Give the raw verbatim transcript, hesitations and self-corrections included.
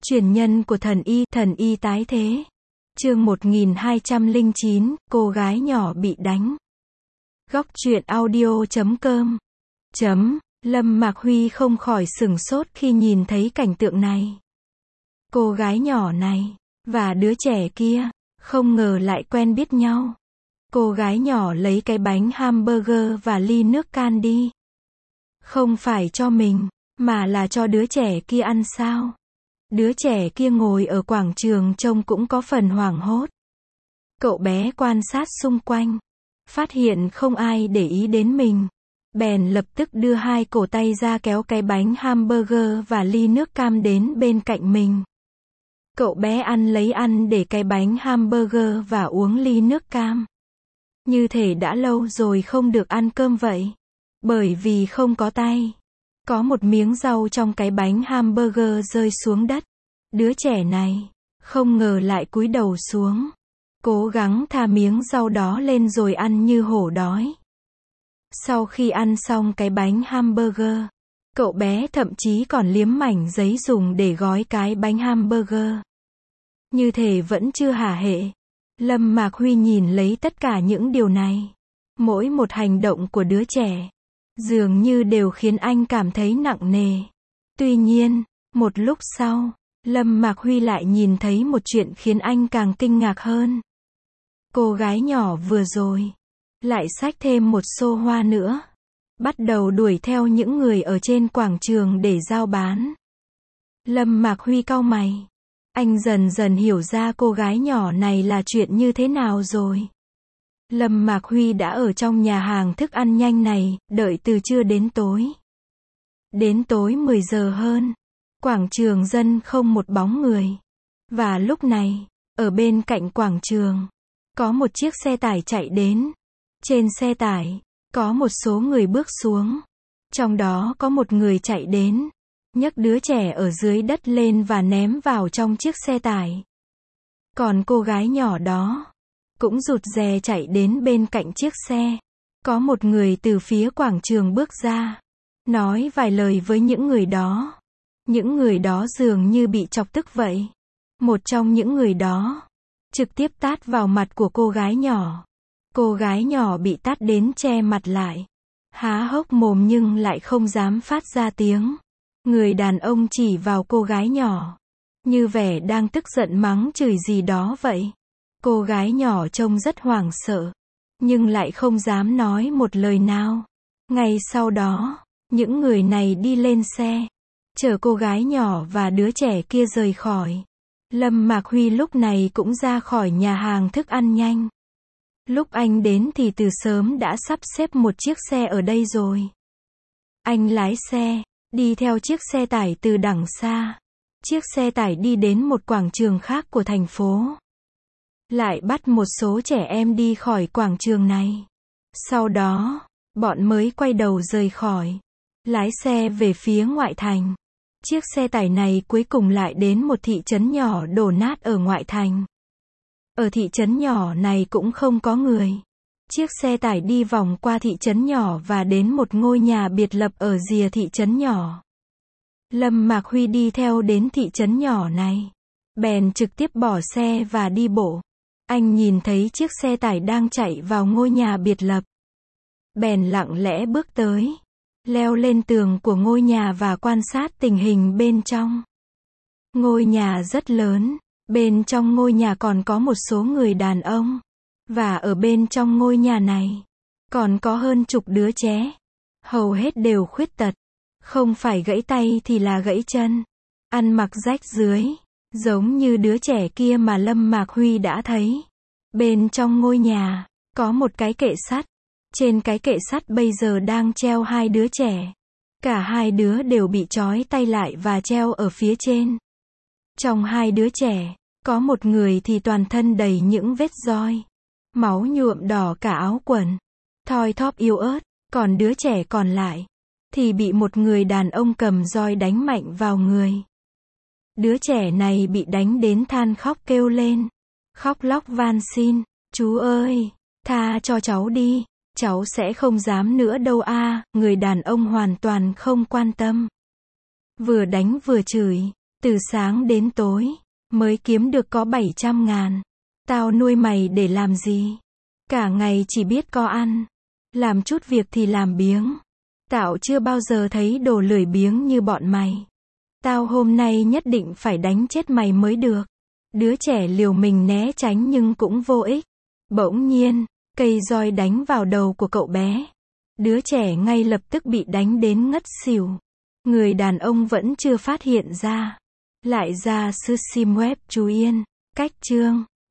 Truyền nhân của thần y, thần y tái thế. Chương một nghìn hai trăm lẻ chín, cô gái nhỏ bị đánh. Góc truyện audio chấm com. Chấm, Lâm Mạc Huy không khỏi sửng sốt khi nhìn thấy cảnh tượng này. Cô gái nhỏ này, và đứa trẻ kia, không ngờ lại quen biết nhau. Cô gái nhỏ lấy cái bánh hamburger và ly nước can đi. Không phải cho mình, mà là cho đứa trẻ kia ăn sao? Đứa trẻ kia ngồi ở quảng trường trông cũng có phần hoảng hốt. Cậu bé quan sát xung quanh, phát hiện không ai để ý đến mình. Bèn lập tức đưa hai cổ tay ra kéo cái bánh hamburger và ly nước cam đến bên cạnh mình. Cậu bé ăn lấy ăn để cái bánh hamburger và uống ly nước cam. Như thể đã lâu rồi không được ăn cơm vậy. Bởi vì không có tay. Có một miếng rau trong cái bánh hamburger rơi xuống đất. Đứa trẻ này, không ngờ lại cúi đầu xuống. Cố gắng thả miếng rau đó lên rồi ăn như hổ đói. Sau khi ăn xong cái bánh hamburger, cậu bé thậm chí còn liếm mảnh giấy dùng để gói cái bánh hamburger. Như thể vẫn chưa hả hệ. Lâm Mạc Huy nhìn lấy tất cả những điều này. Mỗi một hành động của đứa trẻ, dường như đều khiến anh cảm thấy nặng nề. Tuy nhiên, một lúc sau, Lâm Mạc Huy lại nhìn thấy một chuyện khiến anh càng kinh ngạc hơn. Cô gái nhỏ vừa rồi, lại xách thêm một xô hoa nữa. Bắt đầu đuổi theo những người ở trên quảng trường để giao bán. Lâm Mạc Huy cau mày. Anh dần dần hiểu ra cô gái nhỏ này là chuyện như thế nào rồi. Lâm Mạc Huy đã ở trong nhà hàng thức ăn nhanh này, đợi từ trưa đến tối. Đến tối mười giờ hơn, quảng trường dân không một bóng người. Và lúc này, ở bên cạnh quảng trường, có một chiếc xe tải chạy đến. Trên xe tải, có một số người bước xuống. Trong đó có một người chạy đến, nhấc đứa trẻ ở dưới đất lên và ném vào trong chiếc xe tải. Còn cô gái nhỏ đó, cũng rụt rè chạy đến bên cạnh chiếc xe. Có một người từ phía quảng trường bước ra, nói vài lời với những người đó. Những người đó dường như bị chọc tức vậy. Một trong những người đó, trực tiếp tát vào mặt của cô gái nhỏ. Cô gái nhỏ bị tát đến che mặt lại. Há hốc mồm nhưng lại không dám phát ra tiếng. Người đàn ông chỉ vào cô gái nhỏ, như vẻ đang tức giận mắng chửi gì đó vậy. Cô gái nhỏ trông rất hoảng sợ, nhưng lại không dám nói một lời nào. Ngay sau đó, những người này đi lên xe, chở cô gái nhỏ và đứa trẻ kia rời khỏi. Lâm Mạc Huy lúc này cũng ra khỏi nhà hàng thức ăn nhanh. Lúc anh đến thì từ sớm đã sắp xếp một chiếc xe ở đây rồi. Anh lái xe, đi theo chiếc xe tải từ đằng xa. Chiếc xe tải đi đến một quảng trường khác của thành phố. Lại bắt một số trẻ em đi khỏi quảng trường này. Sau đó, bọn mới quay đầu rời khỏi. Lái xe về phía ngoại thành. Chiếc xe tải này cuối cùng lại đến một thị trấn nhỏ đổ nát ở ngoại thành. Ở thị trấn nhỏ này cũng không có người. Chiếc xe tải đi vòng qua thị trấn nhỏ và đến một ngôi nhà biệt lập ở rìa thị trấn nhỏ. Lâm Mạc Huy đi theo đến thị trấn nhỏ này. Bèn trực tiếp bỏ xe và đi bộ. Anh nhìn thấy chiếc xe tải đang chạy vào ngôi nhà biệt lập. Bèn lặng lẽ bước tới. Leo lên tường của ngôi nhà và quan sát tình hình bên trong. Ngôi nhà rất lớn. Bên trong ngôi nhà còn có một số người đàn ông. Và ở bên trong ngôi nhà này, còn có hơn chục đứa trẻ. Hầu hết đều khuyết tật. Không phải gãy tay thì là gãy chân. Ăn mặc rách rưới. Giống như đứa trẻ kia mà Lâm Mạc Huy đã thấy. Bên trong ngôi nhà, có một cái kệ sắt. Trên cái kệ sắt bây giờ đang treo hai đứa trẻ. Cả hai đứa đều bị trói tay lại và treo ở phía trên. Trong hai đứa trẻ, có một người thì toàn thân đầy những vết roi. Máu nhuộm đỏ cả áo quần. Thoi thóp yếu ớt. Còn đứa trẻ còn lại, thì bị một người đàn ông cầm roi đánh mạnh vào người. Đứa trẻ này bị đánh đến than khóc kêu lên. Khóc lóc van xin. Chú ơi, tha cho cháu đi. Cháu sẽ không dám nữa đâu a. À. Người đàn ông hoàn toàn không quan tâm. Vừa đánh vừa chửi. Từ sáng đến tối, mới kiếm được có bảy trăm ngàn. Tao nuôi mày để làm gì? Cả ngày chỉ biết có ăn. Làm chút việc thì làm biếng. Tao chưa bao giờ thấy đồ lười biếng như bọn mày. Tao hôm nay nhất định phải đánh chết mày mới được. Đứa trẻ liều mình né tránh nhưng cũng vô ích. Bỗng nhiên, cây roi đánh vào đầu của cậu bé. Đứa trẻ ngay lập tức bị đánh đến ngất xỉu. Người đàn ông vẫn chưa phát hiện ra. Lại ra sư sim web chú Yên. Cách chương